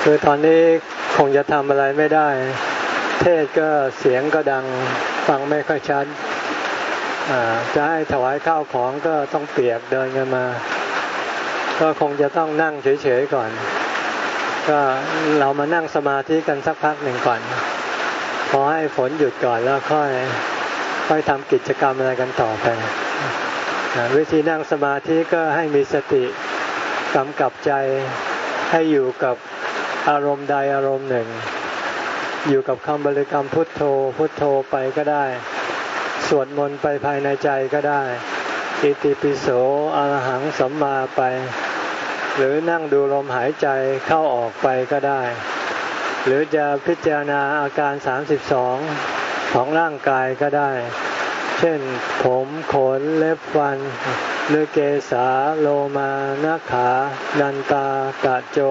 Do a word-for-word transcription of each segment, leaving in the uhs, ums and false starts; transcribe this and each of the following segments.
คือตอนนี้คงจะทำอะไรไม่ได้เทศก็เสียงก็ดังฟังไม่ค่อยชัดจะให้ถวายข้าวของก็ต้องเปียกเดินกันมาก็คงจะต้องนั่งเฉยๆก่อนก็เรามานั่งสมาธิกันสักพักหนึ่งก่อนพอให้ฝนหยุดก่อนแล้วค่อยค่อยทำกิจกรรมอะไรกันต่อไปวิธีนั่งสมาธิก็ให้มีสติกำกับใจให้อยู่กับอารมณ์ใดอารมณ์หนึ่งอยู่กับคำบริกรรมพุทโธพุทโธไปก็ได้สวดมนต์ไปภายในใจก็ได้อิติปิโสอะระหังสัมมาไปหรือนั่งดูลมหายใจเข้าออกไปก็ได้หรือจะพิจารณาอาการสามสิบสองของร่างกายก็ได้เช่นผมขนเล็บฟันหรือเกสาโลมานาขาดันตากะโจ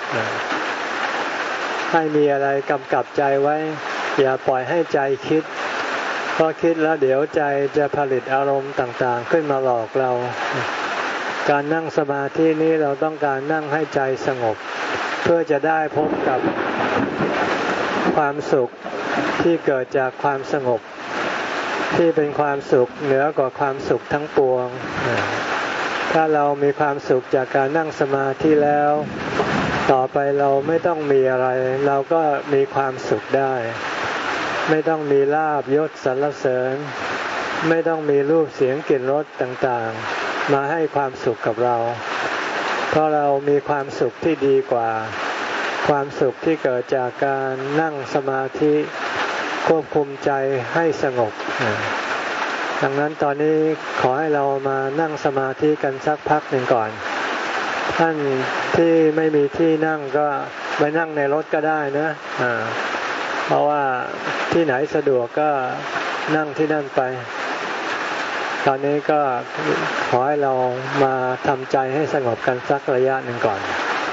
ให้มีอะไรกำกับใจไว้อย่าปล่อยให้ใจคิดเพราะคิดแล้วเดี๋ยวใจจะผลิตอารมณ์ต่างๆขึ้นมาหลอกเราการนั่งสมาธินี้เราต้องการนั่งให้ใจสงบเพื่อจะได้พบกับความสุขที่เกิดจากความสงบที่เป็นความสุขเหนือกว่าความสุขทั้งปวงถ้าเรามีความสุขจากการนั่งสมาธิแล้วต่อไปเราไม่ต้องมีอะไรเราก็มีความสุขได้ไม่ต้องมีลาภยศสรรเสริญไม่ต้องมีรูปเสียงกลิ่นรสต่างๆมาให้ความสุขกับเราเพราะเรามีความสุขที่ดีกว่าความสุขที่เกิดจากการนั่งสมาธิควบคุมใจให้สงบดังนั้นตอนนี้ขอให้เรามานั่งสมาธิกันสักพักหนึ่งก่อนท่านที่ไม่มีที่นั่งก็ไปนั่งในรถก็ได้นะเพราะว่าที่ไหนสะดวกก็นั่งที่นั่นไปตอนนี้ก็ขอให้เรามาทำใจให้สงบกันสักระยะหนึ่งก่อน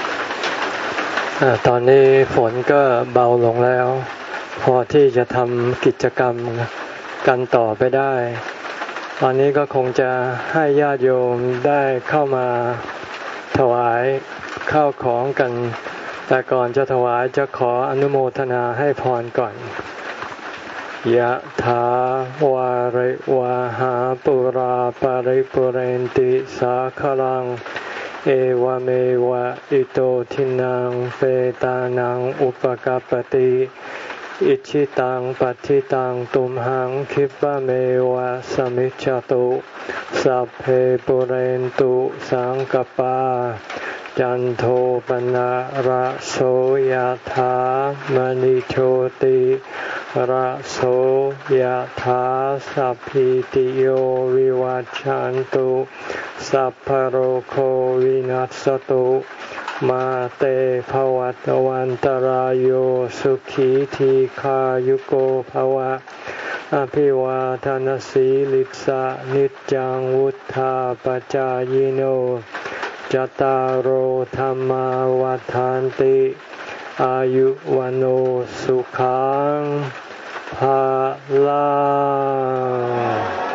ตอนนี้ฝนก็เบาลงแล้วพอที่จะทำกิจกรรมกันต่อไปได้ตอนนี้ก็คงจะให้ญาติโยมได้เข้ามาถวายข้าวของกันแต่ก่อนจะถวายจะขออนุโมทนาให้พรก่อนยะถาวาริวาหาปุราปาริปุเรนติสาคลังเอวเมวะอิโตทินังเปตานังอุปกัปปติอิชิตังปัฏฐิตังตุมหังคิปะเมวะสมิจฉตุสัพเพปุเรนตุสังกปาจันโทปนะระโสยธามณิโชติระโสยธาสัพพิติโยวิวัจจันตุสัพพโรโควินัสสตุมาเตภวัตวันตรายโยสุขีทีขายุโกภวะอภิวาทานสีลิสะนิจจังวุธาปจายโนจตารโหธรรมวัฏฐานติอายุวันโอสุขังภาลัง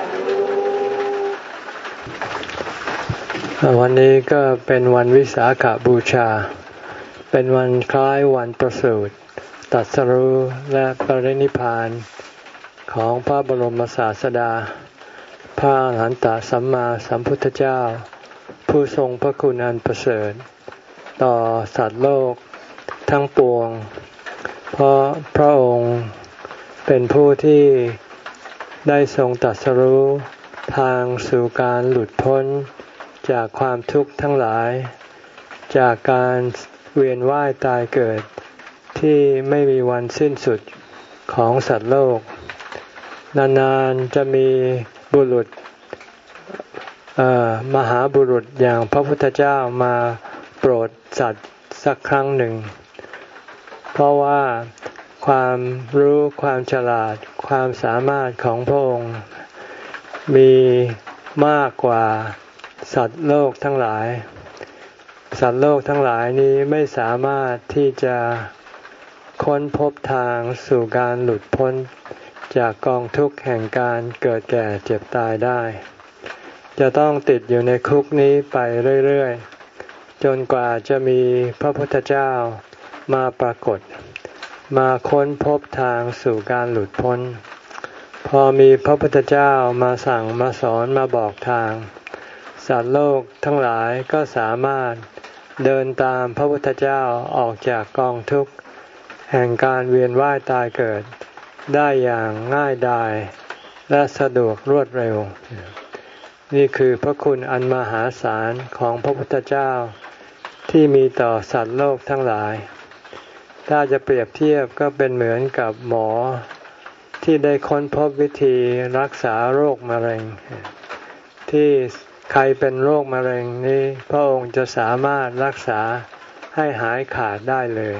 วันนี้ก็เป็นวันวิสาขบูชาเป็นวันคล้ายวันประสูติตรัสรู้และปรินิพพานของพระบรมศาสดาพระอรหันตสัมมาสัมพุทธเจ้าผู้ทรงพระคุณอันประเสริฐต่อสัตว์โลกทั้งปวงเพราะพระองค์เป็นผู้ที่ได้ทรงตรัสรู้ทางสู่การหลุดพ้นจากความทุกข์ทั้งหลายจากการเวียนว่ายตายเกิดที่ไม่มีวันสิ้นสุดของสัตว์โลกนานๆจะมีบุรุษมหาบุรุษอย่างพระพุทธเจ้ามาโปรดสัตว์สักครั้งหนึ่งเพราะว่าความรู้ความฉลาดความสามารถของพระองค์มีมากกว่าสัตว์โลกทั้งหลายสัตว์โลกทั้งหลายนี้ไม่สามารถที่จะค้นพบทางสู่การหลุดพ้นจากกองทุกข์แห่งการเกิดแก่เจ็บตายได้จะต้องติดอยู่ในคุกนี้ไปเรื่อยๆจนกว่าจะมีพระพุทธเจ้ามาปรากฏมาค้นพบทางสู่การหลุดพ้นพอมีพระพุทธเจ้ามาสั่งมาสอนมาบอกทางสัตว์โลกทั้งหลายก็สามารถเดินตามพระพุทธเจ้าออกจากกองทุกข์แห่งการเวียนว่ายตายเกิดได้อย่างง่ายดายและสะดวกรวดเร็วนี่คือพระคุณอันมหาศาลของพระพุทธเจ้าที่มีต่อสัตว์โลกทั้งหลายถ้าจะเปรียบเทียบก็เป็นเหมือนกับหมอที่ได้ค้นพบวิธีรักษาโรคมะเร็งที่ใครเป็นโรคมะเร็งนี้พระองค์จะสามารถรักษาให้หายขาดได้เลย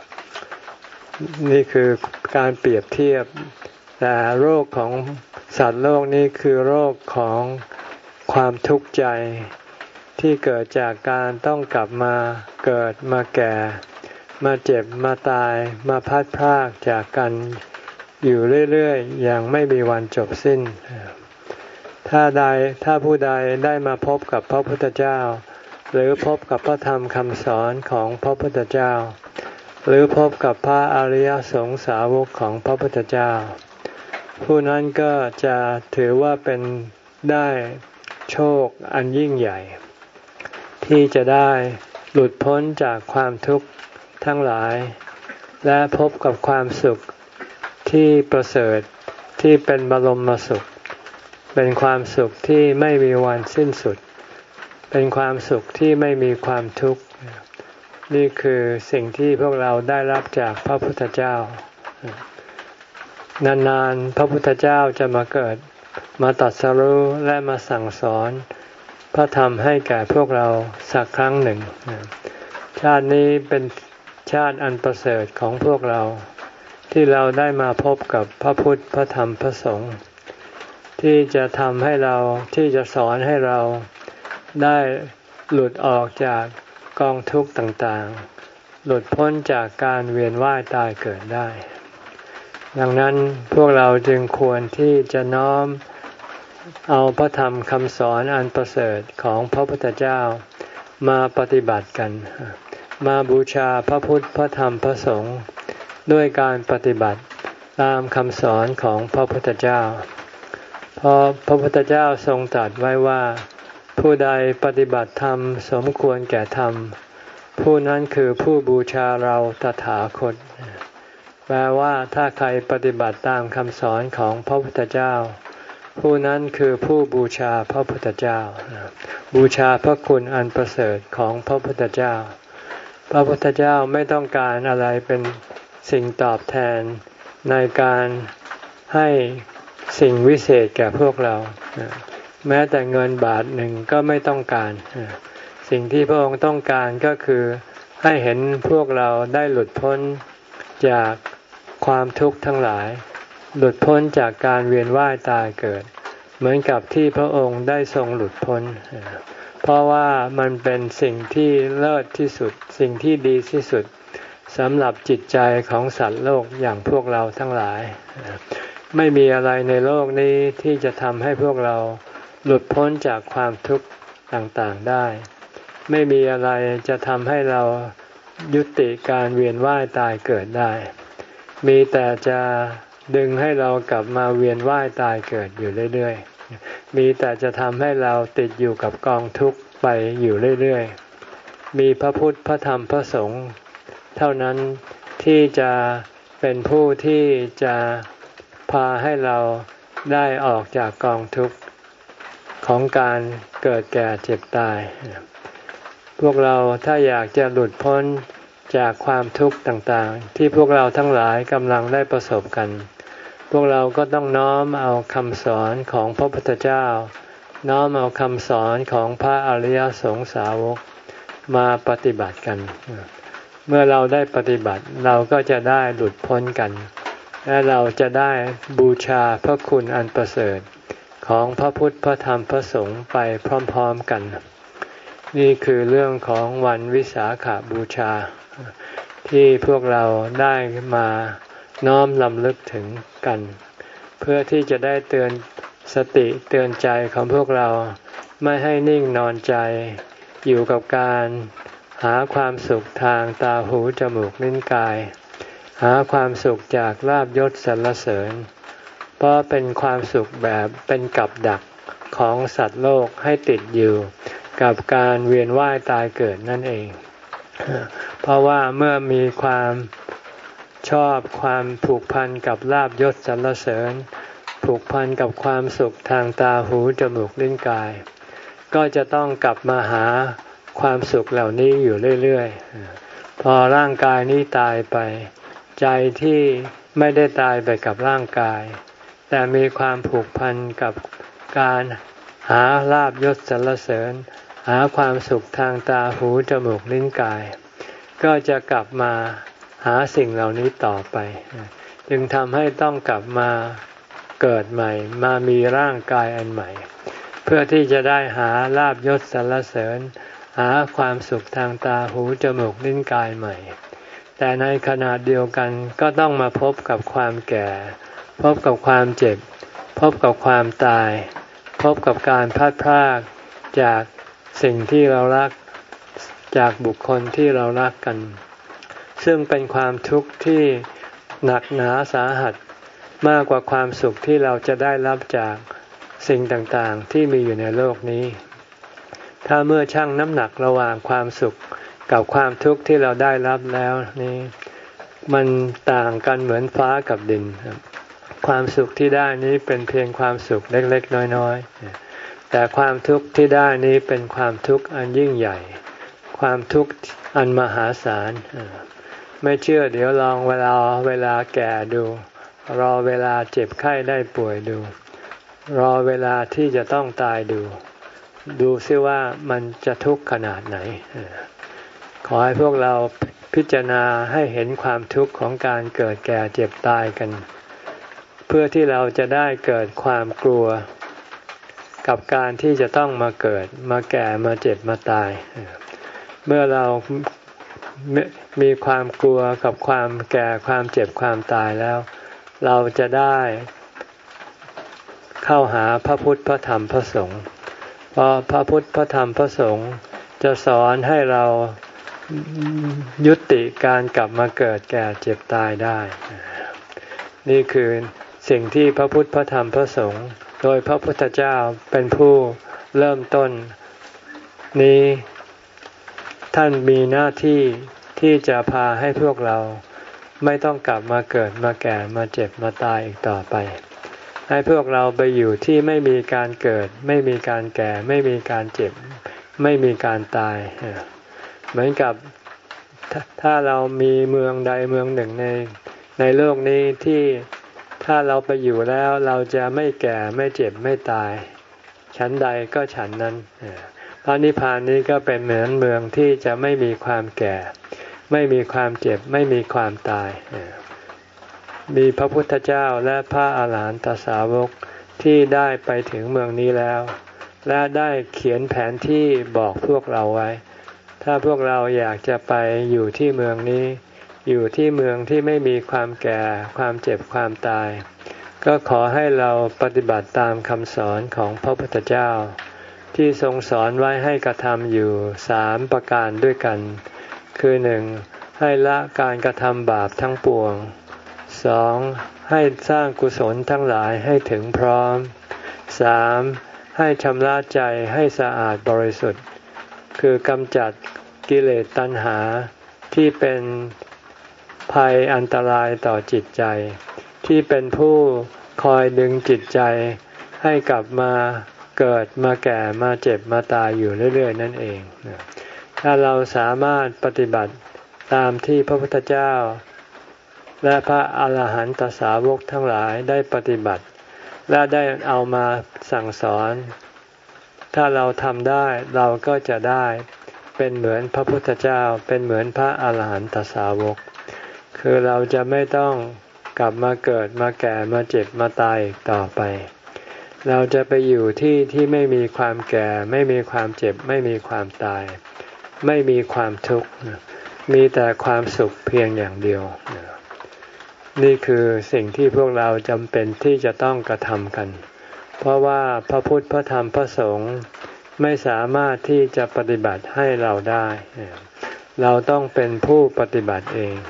นี่คือการเปรียบเทียบแต่โรคของสัตว์โลกนี้คือโรคของความทุกข์ใจที่เกิดจากการต้องกลับมาเกิดมาแก่มาเจ็บมาตายมาพัดพรากจากกันอยู่เรื่อยๆอย่างไม่มีวันจบสิ้นถ้าใดถ้าผู้ใดได้มาพบกับพระพุทธเจ้าหรือพบกับพระธรรมคำสอนของพระพุทธเจ้าหรือพบกับพระอริยสงสาวกของพระพุทธเจ้าผู้นั้นก็จะถือว่าเป็นได้โชคอันยิ่งใหญ่ที่จะได้หลุดพ้นจากความทุกข์ทั้งหลายและพบกับความสุขที่ประเสริฐที่เป็นบรมสุขเป็นความสุขที่ไม่มีวันสิ้นสุดเป็นความสุขที่ไม่มีความทุกข์นี่คือสิ่งที่พวกเราได้รับจากพระพุทธเจ้านานๆพระพุทธเจ้าจะมาเกิดมาตรัสรู้และมาสั่งสอนพระธรรมให้แก่พวกเราสักครั้งหนึ่งชาตินี้เป็นชาติอันประเสริฐของพวกเราที่เราได้มาพบกับพระพุทธพระธรรมพระสงฆ์ที่จะทำให้เราที่จะสอนให้เราได้หลุดออกจากกองทุกข์ต่างๆหลุดพ้นจากการเวียนว่ายตายเกิดได้ดังนั้นพวกเราจึงควรที่จะน้อมเอาพระธรรมคำสอนอันประเสริฐของพระพุทธเจ้ามาปฏิบัติกันมาบูชาพระพุทธพระธรรมพระสงฆ์ด้วยการปฏิบัติตามคำสอนของพระพุทธเจ้าเพราะพระพุทธเจ้าทรงตรัสไว้ว่าผู้ใดปฏิบัติธรรมสมควรแก่ธรรมผู้นั้นคือผู้บูชาเราตถาคตแปลว่าถ้าใครปฏิบัติตามคำสอนของพระพุทธเจ้าผู้นั้นคือผู้บูชาพระพุทธเจ้าบูชาพระคุณอันประเสริฐของพระพุทธเจ้าพระพุทธเจ้าไม่ต้องการอะไรเป็นสิ่งตอบแทนในการให้สิ่งวิเศษแก่พวกเราแม้แต่เงินบาทหนึ่งก็ไม่ต้องการสิ่งที่พระองค์ต้องการก็คือให้เห็นพวกเราได้หลุดพ้นจากความทุกข์ทั้งหลายหลุดพ้นจากการเวียนว่ายตายเกิดเหมือนกับที่พระองค์ได้ทรงหลุดพ้นเพราะว่ามันเป็นสิ่งที่เลิศที่สุดสิ่งที่ดีที่สุดสำหรับจิตใจของสัตว์โลกอย่างพวกเราทั้งหลายไม่มีอะไรในโลกนี้ที่จะทำให้พวกเราหลุดพ้นจากความทุกข์ต่างๆได้ไม่มีอะไรจะทำให้เรายุติการเวียนว่ายตายเกิดได้มีแต่จะดึงให้เรากลับมาเวียนว่ายตายเกิดอยู่เรื่อยๆมีแต่จะทำให้เราติดอยู่กับกองทุกข์ไปอยู่เรื่อยๆมีพระพุทธพระธรรมพระสงฆ์เท่านั้นที่จะเป็นผู้ที่จะพาให้เราได้ออกจากกองทุกข์ของการเกิดแก่เจ็บตายพวกเราถ้าอยากจะหลุดพ้นจากความทุกข์ต่างๆที่พวกเราทั้งหลายกำลังได้ประสบกันพวกเราก็ต้องน้อมเอาคำสอนของพระพุทธเจ้าน้อมเอาคำสอนของพระอริยสงสาวกมาปฏิบัติกันเมื่อเราได้ปฏิบัติเราก็จะได้หลุดพ้นกันและเราจะได้บูชาพระคุณอันประเสริฐของพระพุทธพระธรรมพระสงฆ์ไปพร้อมๆกันนี่คือเรื่องของวันวิสาขบูชาที่พวกเราได้มาน้อมรำลึกถึงกันเพื่อที่จะได้เตือนสติเตือนใจของพวกเราไม่ให้นิ่งนอนใจอยู่กับการหาความสุขทางตาหูจมูกลิ้นกายหาความสุขจากลาภยศสรรเสริญเพราะเป็นความสุขแบบเป็นกับดักของสัตว์โลกให้ติดอยู่กับการเวียนว่ายตายเกิดนั่นเองเพราะว่าเมื่อมีความชอบความผูกพันกับลาภยศสรรเสริญผูกพันกับความสุขทางตาหูจมูกลิ้นกายก็จะต้องกลับมาหาความสุขเหล่านี้อยู่เรื่อยๆพอร่างกายนี้ตายไปใจที่ไม่ได้ตายไปกับร่างกายแต่มีความผูกพันกับการหาลาภยศสรรเสริญหาความสุขทางตาหูจมูกลิ้นกายก็จะกลับมาหาสิ่งเหล่านี้ต่อไปจึงทำให้ต้องกลับมาเกิดใหม่มามีร่างกายอันใหม่เพื่อที่จะได้หาลาภยศสรรเสริญหาความสุขทางตาหูจมูกลิ้นกายใหม่แต่ในขณะเดียวกันก็ต้องมาพบกับความแก่พบกับความเจ็บพบกับความตายพบกับการพลัดพรากจากสิ่งที่เรารักจากบุคคลที่เรารักกันซึ่งเป็นความทุกข์ที่หนักหนาสาหัสมากกว่าความสุขที่เราจะได้รับจากสิ่งต่างๆที่มีอยู่ในโลกนี้ถ้าเมื่อชั่งน้ำหนักระหว่างความสุขกับความทุกข์ที่เราได้รับแล้วนี่มันต่างกันเหมือนฟ้ากับดินความสุขที่ได้นี้เป็นเพียงความสุขเล็กๆน้อยๆแต่ความทุกข์ที่ได้นี้เป็นความทุกข์อันยิ่งใหญ่ความทุกข์อันมหาศาลไม่เชื่อเดี๋ยวลองเวลาเวลาแก่ดูรอเวลาเจ็บไข้ได้ป่วยดูรอเวลาที่จะต้องตายดูดูซิว่ามันจะทุกข์ขนาดไหนขอให้พวกเราพิจารณาให้เห็นความทุกข์ของการเกิดแก่เจ็บตายกันเพื่อที่เราจะได้เกิดความกลัวกับการที่จะต้องมาเกิดมาแก่มาเจ็บมาตายเมื่อเรามีความกลัวกับความแก่ความเจ็บความตายแล้วเราจะได้เข้าหาพระพุทธพระธรรมพระสงฆ์เพราะพระพุทธพระธรรมพระสงฆ์จะสอนให้เรายุติการกลับมาเกิดแก่เจ็บตายได้นี่คือสิ่งที่พระพุทธพระธรรมพระสงฆ์โดยพระพุทธเจ้าเป็นผู้เริ่มต้นนี้ท่านมีหน้าที่ที่จะพาให้พวกเราไม่ต้องกลับมาเกิดมาแก่มาเจ็บมาตายอีกต่อไปให้พวกเราไปอยู่ที่ไม่มีการเกิดไม่มีการแก่ไม่มีการเจ็บไม่มีการตายเหมือนกับถ้าเรามีเมืองใดเมืองหนึ่งในในโลกนี้ที่ถ้าเราไปอยู่แล้วเราจะไม่แก่ไม่เจ็บไม่ตายฉันใดก็ฉันนั้นพระนิพพานนี้ก็เป็นเหมือนเมืองที่จะไม่มีความแก่ไม่มีความเจ็บไม่มีความตายมีพระพุทธเจ้าและพระอาหารหันตสาวกที่ได้ไปถึงเมืองนี้แล้วและได้เขียนแผนที่บอกพวกเราไว้ถ้าพวกเราอยากจะไปอยู่ที่เมืองนี้อยู่ที่เมืองที่ไม่มีความแก่ความเจ็บความตายก็ขอให้เราปฏิบัติตามคำสอนของพระพุทธเจ้าที่ทรงสอนไว้ให้กระทำอยู่สามประการด้วยกันคือหนึ่งให้ละการกระทำบาปทั้งปวงสองให้สร้างกุศลทั้งหลายให้ถึงพร้อมสามให้ชำระใจให้สะอาดบริสุทธิ์คือกำจัดกิเลสตัณหาที่เป็นภัยอันตรายต่อจิตใจที่เป็นผู้คอยดึงจิตใจให้กลับมาเกิดมาแก่มาเจ็บมาตายอยู่เรื่อยๆนั่นเองถ้าเราสามารถปฏิบัติตามที่พระพุทธเจ้าและพระอาหารหันตสาวกทั้งหลายได้ปฏิบัติและได้เอามาสั่งสอนถ้าเราทำได้เราก็จะได้เป็นเหมือนพระพุทธเจ้าเป็นเหมือนพระอาหารหันตสาวกคือเราจะไม่ต้องกลับมาเกิดมาแก่มาเจ็บมาตายอีกต่อไปเราจะไปอยู่ที่ที่ไม่มีความแก่ไม่มีความเจ็บไม่มีความตายไม่มีความทุกข์มีแต่ความสุขเพียงอย่างเดียวนี่คือสิ่งที่พวกเราจำเป็นที่จะต้องกระทำกันเพราะว่าพระพุทธพระธรรมพระสงฆ์ไม่สามารถที่จะปฏิบัติให้เราได้เราต้องเป็นผู้ปฏิบัติเอง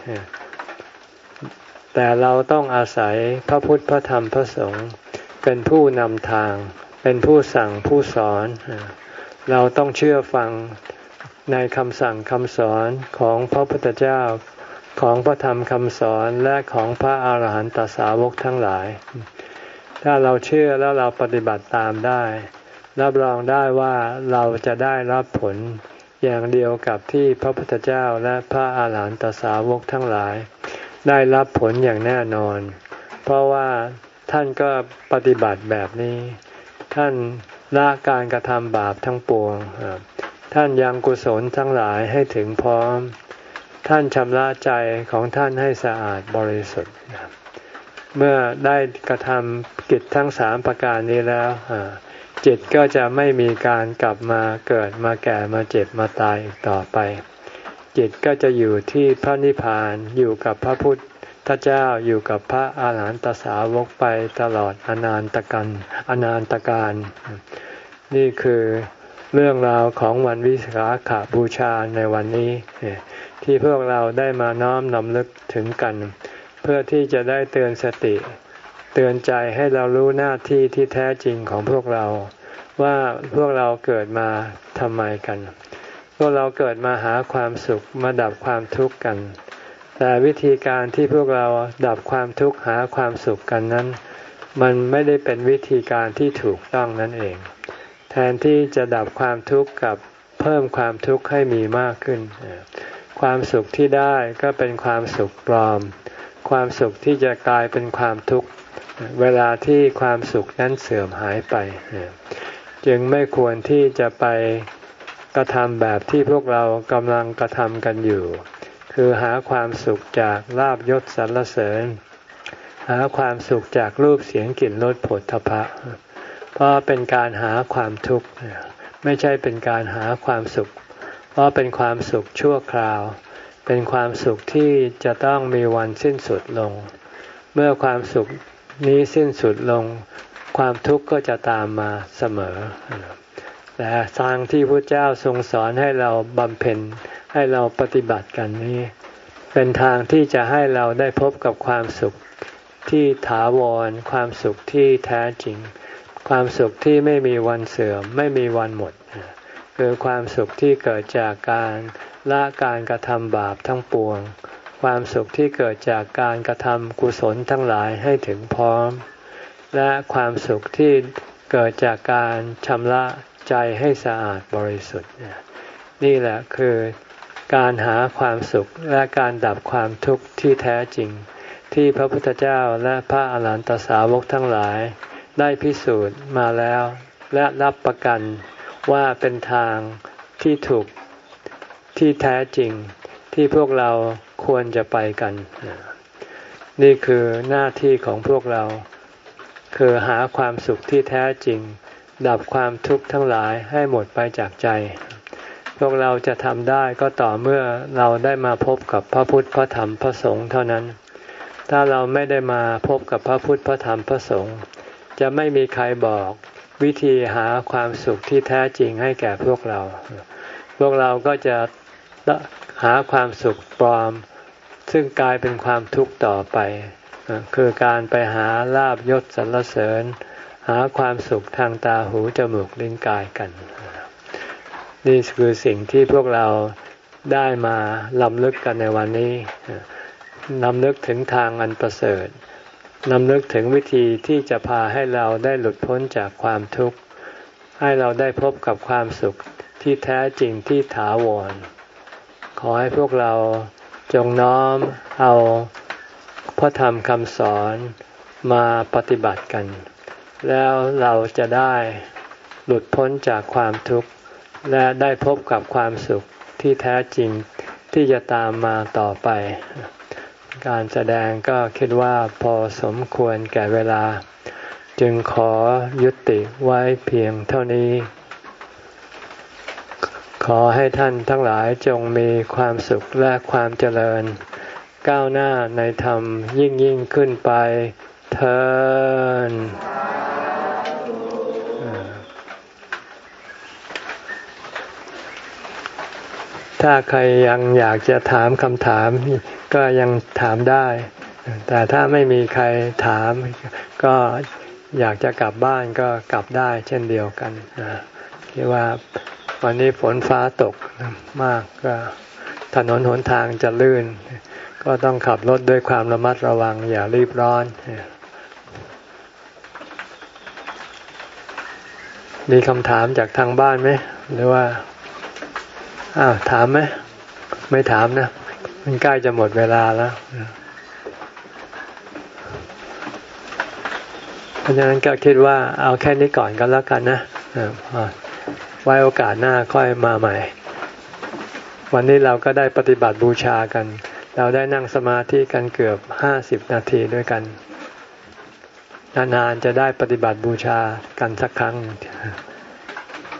แต่เราต้องอาศัยพระพุทธพระธรรมพระสงฆ์เป็นผู้นำทางเป็นผู้สั่งผู้สอนเราต้องเชื่อฟังในคำสั่งคำสอนของพระพุทธเจ้าของพระธรรมคำสอนและของพระอาหารหันตสาวกทั้งหลายถ้าเราเชื่อแล้วเราปฏิบัติตามได้รับรองได้ว่าเราจะได้รับผลอย่างเดียวกับที่พระพุทธเจ้าและพระอาหารหันตสาวกทั้งหลายได้รับผลอย่างแน่นอนเพราะว่าท่านก็ปฏิบัติแบบนี้ท่านละการกระทำบาปทั้งปวงท่านยังกุศลทั้งหลายให้ถึงพร้อมท่านชำระใจของท่านให้สะอาดบริสุทธิ์เมื่อได้กระทำกิจทั้งสามประการนี้แล้วจิตก็จะไม่มีการกลับมาเกิดมาแก่มาเจ็บมาตายอีกต่อไปจิตก็จะอยู่ที่พระนิพพานอยู่กับพระพุทธเจ้าอยู่กับพระอาหารหันตสาวกไปตลอดอนันตกันอนันตการนี่คือเรื่องราวของวันวิสาขบูชาในวันนี้ที่พวกเราได้มาน้อมนำลึกถึงกันเพื่อที่จะได้เตือนสติเตือนใจให้เรารู้หน้าที่ที่แท้จริงของพวกเราว่าพวกเราเกิดมาทำไมกันพวกเราเกิดมาหาความสุขมาดับความทุกข์กันแต่วิธีการที่พวกเราดับความทุกข์หาความสุขกันนั้นมันไม่ได้เป็นวิธีการที่ถูกต้องนั่นเองแทนที่จะดับความทุกข์กับเพิ่มความทุกข์ให้มีมากขึ้นความสุขที่ได้ก็เป็นความสุขปลอมความสุขที่จะกลายเป็นความทุกข์เวลาที่ความสุขนั้นเสื่อมหายไปจึงไม่ควรที่จะไปกระทำแบบที่พวกเรากำลังกระทำกันอยู่คือหาความสุขจากลาภยศสรรเสริญหาความสุขจากรูปเสียงกลิ่นรสโผฏฐัพพะเพราะเป็นการหาความทุกข์ไม่ใช่เป็นการหาความสุขเพราะเป็นความสุขชั่วคราวเป็นความสุขที่จะต้องมีวันสิ้นสุดลงเมื่อความสุขนี้สิ้นสุดลงความทุกข์ก็จะตามมาเสมอแต่ทางที่พระเจ้าทรงสอนให้เราบำเพ็ญให้เราปฏิบัติกันนี้เป็นทางที่จะให้เราได้พบกับความสุขที่ถาวรความสุขที่แท้จริงความสุขที่ไม่มีวันเสื่อมไม่มีวันหมดคือความสุขที่เกิดจากการละการกระทำบาปทั้งปวงความสุขที่เกิดจากการกระทำกุศลทั้งหลายให้ถึงพร้อมและความสุขที่เกิดจากการชำระใจให้สะอาดบริสุทธิ์นี่แหละคือการหาความสุขและการดับความทุกข์ที่แท้จริงที่พระพุทธเจ้าและพระอรหันตสาวกทั้งหลายได้พิสูจน์มาแล้วและรับประกันว่าเป็นทางที่ถูกที่แท้จริงที่พวกเราควรจะไปกันนี่คือหน้าที่ของพวกเราคือหาความสุขที่แท้จริงดับความทุกข์ทั้งหลายให้หมดไปจากใจพวกเราจะทำได้ก็ต่อเมื่อเราได้มาพบกับพระพุทธพระธรรมพระสงฆ์เท่านั้นถ้าเราไม่ได้มาพบกับพระพุทธพระธรรมพระสงฆ์จะไม่มีใครบอกวิธีหาความสุขที่แท้จริงให้แก่พวกเราพวกเราก็จะหาความสุขปลอมซึ่งกลายเป็นความทุกข์ต่อไปคือการไปหาลาภยศสรรเสริญหาความสุขทางตาหูจมูกลิ้นกายกันนี่คือสิ่งที่พวกเราได้มาลำลึกกันในวันนี้ลำลึกถึงทางอันประเสริฐลำลึกถึงวิธีที่จะพาให้เราได้หลุดพ้นจากความทุกข์ให้เราได้พบกับความสุขที่แท้จริงที่ถาวรขอให้พวกเราจงน้อมเอาพระธรรมคำสอนมาปฏิบัติกันแล้วเราจะได้หลุดพ้นจากความทุกข์และได้พบกับความสุขที่แท้จริงที่จะตามมาต่อไปการแสดงก็คิดว่าพอสมควรแก่เวลาจึงขอยุติไว้เพียงเท่านี้ขอให้ท่านทั้งหลายจงมีความสุขและความเจริญก้าวหน้าในธรรมยิ่งยิ่งขึ้นไปเถิดถ้าใครยังอยากจะถามคำถามก็ยังถามได้แต่ถ้าไม่มีใครถามก็อยากจะกลับบ้านก็กลับได้เช่นเดียวกันที่ว่าวันนี้ฝนฟ้าตกมากก็ถนนหนทางจะลื่นก็ต้องขับรถด้วยความระมัดระวังอย่ารีบร้อนมีคำถามจากทางบ้านไหมหรือว่าอ้าวถามไหมไม่ถามนะมันใกล้จะหมดเวลาแล้วเพราะฉะนั้นก็คิดว่าเอาแค่นี้ก่อนก็แล้วกันนะไว้โอกาสหน้าค่อยมาใหม่วันนี้เราก็ได้ปฏิบัติบูชากันเราได้นั่งสมาธิกันเกือบห้าสิบนาทีด้วยกันนานๆจะได้ปฏิบัติบูชากันสักครั้ง